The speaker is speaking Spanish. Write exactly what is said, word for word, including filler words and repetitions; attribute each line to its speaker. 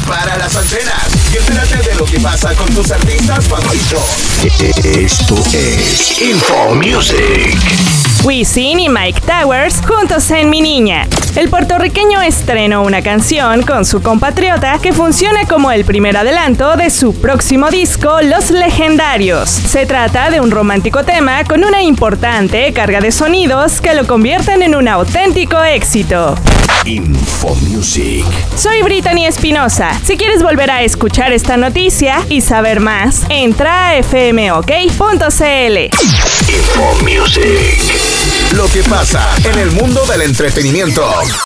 Speaker 1: Prepara las antenas y entérate de lo que pasa con tus artistas favoritos. Esto es Info Music.
Speaker 2: Wisin y Mike Towers juntos en Mi Niña. El puertorriqueño estrenó una canción con su compatriota que funciona como el primer adelanto de su próximo disco, Los Legendarios. Se trata de un romántico tema con una importante carga de sonidos que lo convierten en un auténtico éxito.
Speaker 1: Info Music.
Speaker 2: Soy Brittany Espinosa. Si quieres volver a escuchar esta noticia y saber más, entra a f m o k punto c l.
Speaker 1: Info Music. Lo que pasa en el mundo del entretenimiento.